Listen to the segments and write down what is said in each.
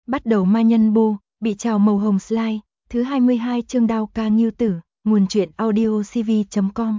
Bắt đầu ma nhân bô, bị trào màu hồng slide, thứ 22 chương đao ca Ngưu Tử, nguồn truyện audiocv.com.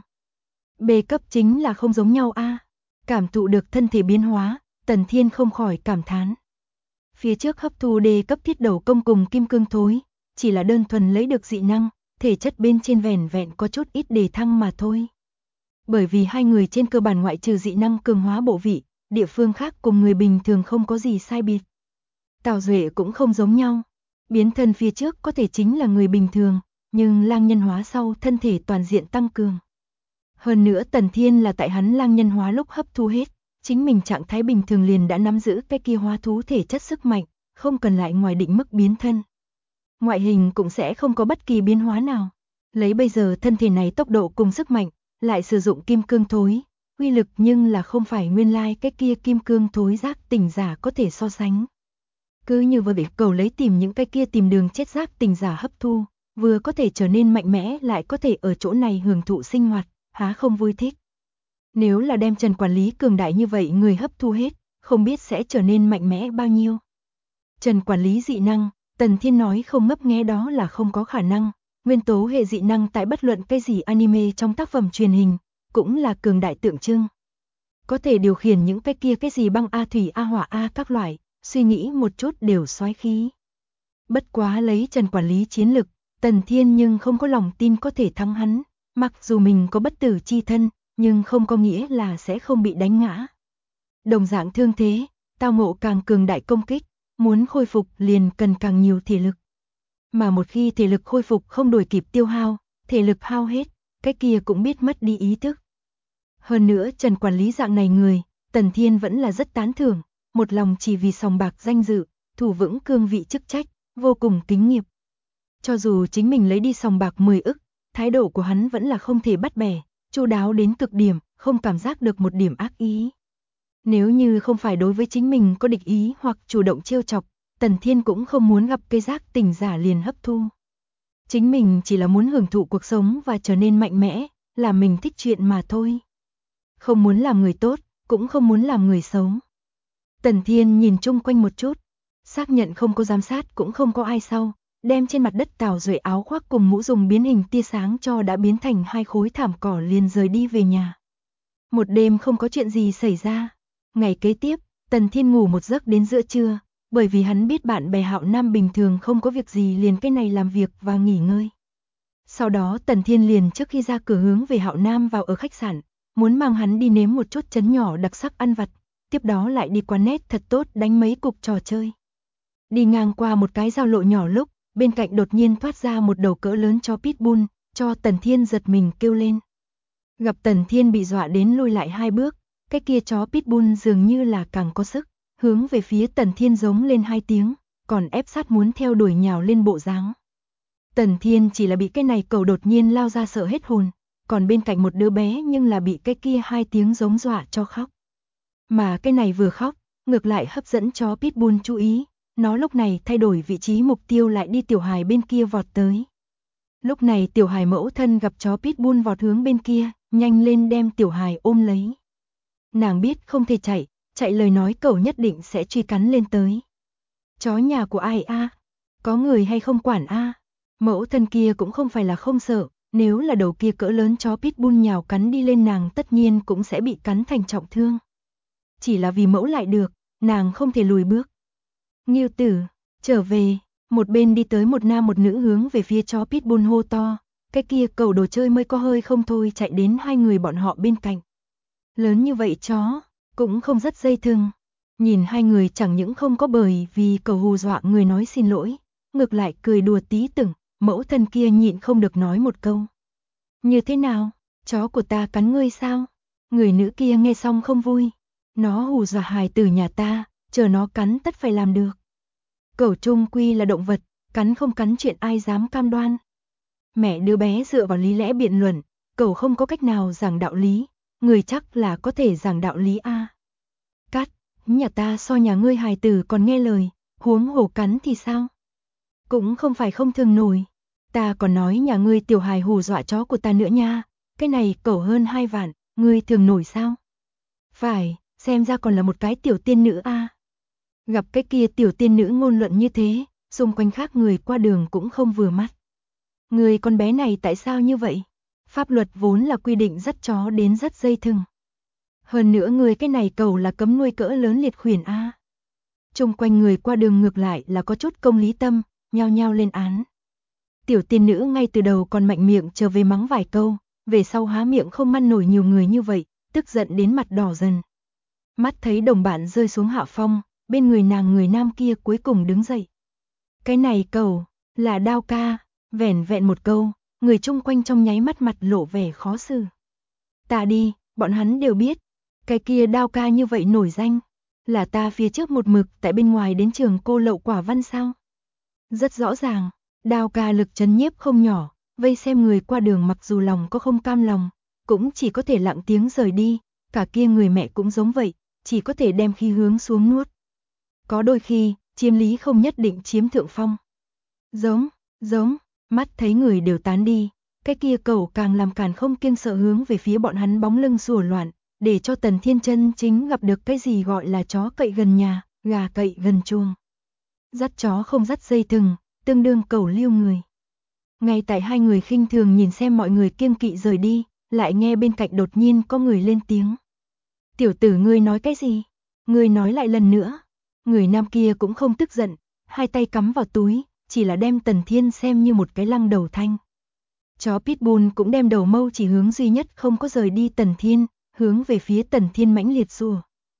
B cấp chính là không giống nhau a. Cảm thụ được thân thể biến hóa, Tần Thiên không khỏi cảm thán. Phía trước hấp thu D cấp thiết đầu công cùng kim cương thối, chỉ là đơn thuần lấy được dị năng, thể chất bên trên vẻn vẹn có chút ít đề thăng mà thôi. Bởi vì hai người trên cơ bản ngoại trừ dị năng cường hóa bộ vị, địa phương khác cùng người bình thường không có gì sai biệt. Tào Duệ cũng không giống nhau. Biến thân phía trước có thể chính là người bình thường, nhưng lang nhân hóa sau thân thể toàn diện tăng cường. Hơn nữa Tần Thiên là tại hắn lang nhân hóa lúc hấp thu hết, chính mình trạng thái bình thường liền đã nắm giữ cái kia hóa thú thể chất sức mạnh, không cần lại ngoài định mức biến thân. Ngoại hình cũng sẽ không có bất kỳ biến hóa nào. Lấy bây giờ thân thể này tốc độ cùng sức mạnh, lại sử dụng kim cương thối, uy lực nhưng là không phải nguyên lai cái kia kim cương thối giác tỉnh giả có thể so sánh. Cứ như vừa bị cầu lấy tìm những cái kia tìm đường chết giác tỉnh giả hấp thu, vừa có thể trở nên mạnh mẽ lại có thể ở chỗ này hưởng thụ sinh hoạt, há không vui thích. Nếu là đem Trần quản lý cường đại như vậy người hấp thu hết, không biết sẽ trở nên mạnh mẽ bao nhiêu. Trần quản lý dị năng, Tần Thiên nói không ngấp nghé đó là không có khả năng. Nguyên tố hệ dị năng tại bất luận cái gì anime trong tác phẩm truyền hình, cũng là cường đại tượng trưng. Có thể điều khiển những cái gì băng A thủy A hỏa A các loại, suy nghĩ một chút đều soái khí. Bất quá lấy Trần quản lý chiến lực, Tần Thiên nhưng không có lòng tin có thể thắng hắn, mặc dù mình có bất tử chi thân, nhưng không có nghĩa là sẽ không bị đánh ngã. Đồng dạng thương thế, tao ngộ càng cường đại công kích, muốn khôi phục liền cần càng nhiều thể lực. Mà một khi thể lực khôi phục không đuổi kịp tiêu hao, thể lực hao hết, cái kia cũng biết mất đi ý thức. Hơn nữa Trần quản lý dạng này người, Tần Thiên vẫn là rất tán thưởng, một lòng chỉ vì sòng bạc danh dự, thủ vững cương vị chức trách, vô cùng kính nghiệp. Cho dù chính mình lấy đi sòng bạc 10 ức, thái độ của hắn vẫn là không thể bắt bẻ, chu đáo đến cực điểm, không cảm giác được một điểm ác ý. Nếu như không phải đối với chính mình có địch ý hoặc chủ động trêu chọc, Tần Thiên cũng không muốn gặp cây giác tỉnh giả liền hấp thu. Chính mình chỉ là muốn hưởng thụ cuộc sống và trở nên mạnh mẽ, là mình thích chuyện mà thôi. Không muốn làm người tốt, cũng không muốn làm người xấu. Tần Thiên nhìn chung quanh một chút, xác nhận không có giám sát cũng không có ai sau, đem trên mặt đất Tào Duệ áo khoác cùng mũ dùng biến hình tia sáng cho đã biến thành hai khối thảm cỏ liền rời đi về nhà. Một đêm không có chuyện gì xảy ra. Ngày kế tiếp, Tần Thiên ngủ một giấc đến giữa trưa, bởi vì hắn biết bạn bè Hạo Nam bình thường không có việc gì liền cái này làm việc và nghỉ ngơi. Sau đó Tần Thiên liền trước khi ra cửa hướng về Hạo Nam vào ở khách sạn, muốn mang hắn đi nếm một chút trấn nhỏ đặc sắc ăn vặt, tiếp đó lại đi quán nét thật tốt đánh mấy cục trò chơi. Đi ngang qua một cái giao lộ nhỏ lúc, bên cạnh đột nhiên thoát ra một đầu cỡ lớn chó pitbull, cho Tần Thiên giật mình kêu lên. Gặp Tần Thiên bị dọa đến lùi lại hai bước, cái kia chó pitbull dường như là càng có sức, hướng về phía Tần Thiên giống lên hai tiếng, còn ép sát muốn theo đuổi nhào lên bộ dáng. Tần Thiên chỉ là bị cái này cầu đột nhiên lao ra sợ hết hồn, còn bên cạnh một đứa bé nhưng là bị cái kia hai tiếng giống dọa cho khóc. Mà cái này vừa khóc, ngược lại hấp dẫn chó pitbull chú ý, nó lúc này thay đổi vị trí mục tiêu lại đi tiểu hài bên kia vọt tới. Lúc này tiểu hài mẫu thân gặp chó pitbull vọt hướng bên kia, nhanh lên đem tiểu hài ôm lấy. Nàng biết không thể chạy, chạy lời nói cẩu nhất định sẽ truy cắn lên tới. Chó nhà của ai a? Có người hay không quản a? Mẫu thân kia cũng không phải là không sợ, nếu là đầu kia cỡ lớn chó pitbull nhào cắn đi lên nàng tất nhiên cũng sẽ bị cắn thành trọng thương. Chỉ là vì mẫu lại được, nàng không thể lùi bước. Ngưu Tử, trở về, một bên đi tới một nam một nữ hướng về phía chó pitbull hô to, cái kia cầu đồ chơi mới có hơi không thôi chạy đến hai người bọn họ bên cạnh. Lớn như vậy chó, cũng không rất dây thừng. Nhìn hai người chẳng những không có bởi vì cầu hù dọa người nói xin lỗi, ngược lại cười đùa tí từng, mẫu thân kia nhịn không được nói một câu. Như thế nào, chó của ta cắn ngươi sao? Người nữ kia nghe xong không vui. Nó hù dọa hài tử nhà ta, chờ nó cắn tất phải làm được. Cẩu trung quy là động vật, cắn không cắn chuyện ai dám cam đoan. Mẹ đứa bé dựa vào lý lẽ biện luận, cẩu không có cách nào giảng đạo lý, người chắc là có thể giảng đạo lý a. Cắt, nhà ta so nhà ngươi hài tử còn nghe lời, huống hồ cắn thì sao? Cũng không phải không thường nổi, ta còn nói nhà ngươi tiểu hài hù dọa chó của ta nữa nha, cái này cẩu hơn 2 vạn, ngươi thường nổi sao? Phải, xem ra còn là một cái tiểu tiên nữ a. Gặp cái kia tiểu tiên nữ ngôn luận như thế, xung quanh khác người qua đường cũng không vừa mắt. Người con bé này tại sao như vậy? Pháp luật vốn là quy định dắt chó đến dắt dây thừng. Hơn nữa người cái này cầu là cấm nuôi cỡ lớn liệt khuyển a. Xung quanh người qua đường ngược lại là có chút công lý tâm, nhao nhao lên án. Tiểu tiên nữ ngay từ đầu còn mạnh miệng trở về mắng vài câu, về sau há miệng không ngăn nổi nhiều người như vậy, tức giận đến mặt đỏ dần. Mắt thấy đồng bạn rơi xuống hạ phong, bên người nàng người nam kia cuối cùng đứng dậy. Cái này cầu, là Đao ca, vẻn vẹn một câu, người chung quanh trong nháy mắt mặt lộ vẻ khó xử. Ta đi, bọn hắn đều biết, cái kia Đao ca như vậy nổi danh, là ta phía trước một mực tại bên ngoài đến trường cô lậu quả văn sao. Rất rõ ràng, Đao ca lực chấn nhiếp không nhỏ, vây xem người qua đường mặc dù lòng có không cam lòng, cũng chỉ có thể lặng tiếng rời đi, cả kia người mẹ cũng giống vậy, chỉ có thể đem khí hướng xuống nuốt. Có đôi khi, chiếm lý không nhất định chiếm thượng phong. Giống, mắt thấy người đều tán đi, cái kia cầu càng làm càn không kiêng sợ hướng về phía bọn hắn bóng lưng sủa loạn, để cho Tần Thiên chân chính gặp được cái gì gọi là chó cậy gần nhà, gà cậy gần chuồng. Dắt chó không dắt dây thừng, tương đương cầu liêu người. Ngay tại hai người khinh thường nhìn xem mọi người kiêng kỵ rời đi, lại nghe bên cạnh đột nhiên có người lên tiếng. Tiểu tử ngươi nói cái gì? Ngươi nói lại lần nữa. Người nam kia cũng không tức giận, hai tay cắm vào túi, chỉ là đem Tần Thiên xem như một cái lăng đầu thanh. Chó Pitbull cũng đem đầu mâu chỉ hướng duy nhất không có rời đi Tần Thiên, hướng về phía Tần Thiên mãnh liệt sủa.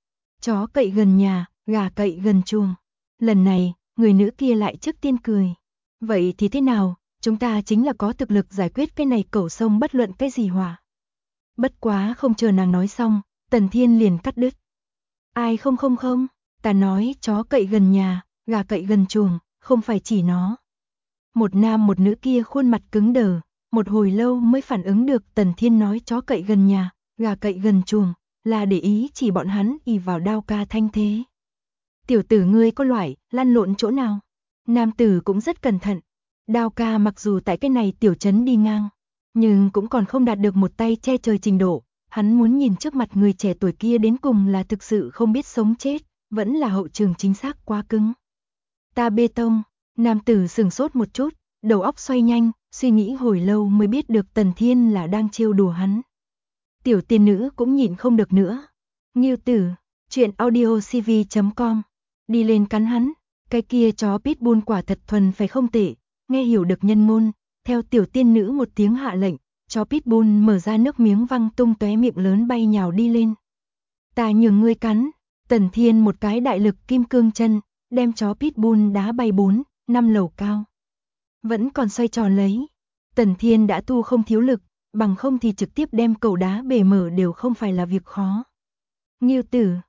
Chó cậy gần nhà, gà cậy gần chuồng. Lần này, người nữ kia lại trước tiên cười. Vậy thì thế nào, chúng ta chính là có thực lực giải quyết cái này cẩu sông bất luận cái gì hỏa. Bất quá không chờ nàng nói xong, Tần Thiên liền cắt đứt. Ai không, ta nói chó cậy gần nhà, gà cậy gần chuồng, không phải chỉ nó. Một nam một nữ kia khuôn mặt cứng đờ, một hồi lâu mới phản ứng được Tần Thiên nói chó cậy gần nhà, gà cậy gần chuồng, là để ý chỉ bọn hắn ỷ vào Đao ca thanh thế. Tiểu tử ngươi có loại, lăn lộn chỗ nào? Nam tử cũng rất cẩn thận. Đao ca mặc dù tại cái này tiểu trấn đi ngang, nhưng cũng còn không đạt được một tay che trời trình độ. Hắn muốn nhìn trước mặt người trẻ tuổi kia đến cùng là thực sự không biết sống chết, vẫn là hậu trường chính xác quá cứng. Ta bê tông, nam tử sừng sốt một chút, đầu óc xoay nhanh, suy nghĩ hồi lâu mới biết được Tần Thiên là đang trêu đùa hắn. Tiểu tiên nữ cũng nhịn không được nữa. Ngưu tử, chuyện audiocv.com, đi lên cắn hắn, cái kia chó Pitbull quả thật thuần phải không tệ, nghe hiểu được nhân ngôn, theo tiểu tiên nữ một tiếng hạ lệnh. Chó Pitbull mở ra nước miếng văng tung tóe miệng lớn bay nhào đi lên. Ta nhường ngươi cắn, Tần Thiên một cái đại lực kim cương chân, đem chó Pitbull đá bay 4-5 lầu cao. Vẫn còn xoay tròn lấy. Tần Thiên đã tu không thiếu lực, bằng không thì trực tiếp đem cầu đá bể mở đều không phải là việc khó. Ngưu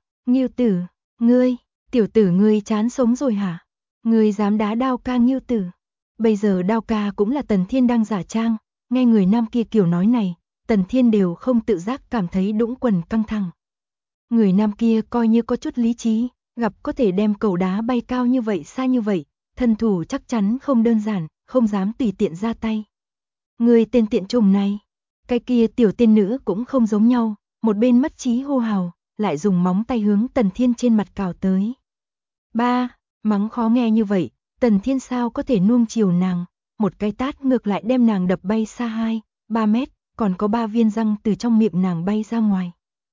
tử, ngươi, tiểu tử ngươi chán sống rồi hả? Ngươi dám đá Đao ca Ngưu tử. Bây giờ Đao ca cũng là Tần Thiên đang giả trang. Nghe người nam kia kiểu nói này, Tần Thiên đều không tự giác cảm thấy đũng quần căng thẳng. Người nam kia coi như có chút lý trí, gặp có thể đem cầu đá bay cao như vậy xa như vậy, thân thủ chắc chắn không đơn giản, không dám tùy tiện ra tay. Người tên tiện trùng này, cái kia tiểu tiên nữ cũng không giống nhau, một bên mất trí hô hào, lại dùng móng tay hướng Tần Thiên trên mặt cào tới. Ba, mắng khó nghe như vậy, Tần Thiên sao có thể nuông chiều nàng. Một cái tát ngược lại đem nàng đập bay xa 2-3 mét, còn có 3 viên răng từ trong miệng nàng bay ra ngoài.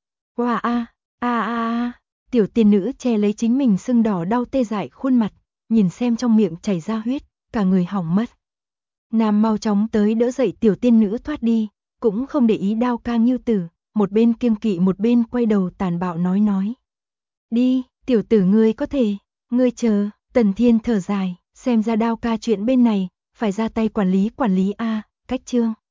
Wow tiểu tiên nữ che lấy chính mình sưng đỏ đau tê dại khuôn mặt, nhìn xem trong miệng chảy ra huyết, cả người hỏng mất. Nam mau chóng tới đỡ dậy tiểu tiên nữ thoát đi, cũng không để ý Đao ca Ngưu tử, một bên kiêng kỵ một bên quay đầu tàn bạo nói. Đi, tiểu tử ngươi có thể, ngươi chờ. Tần Thiên thở dài, xem ra Đao ca chuyện bên này phải ra tay quản lý a, cách chương.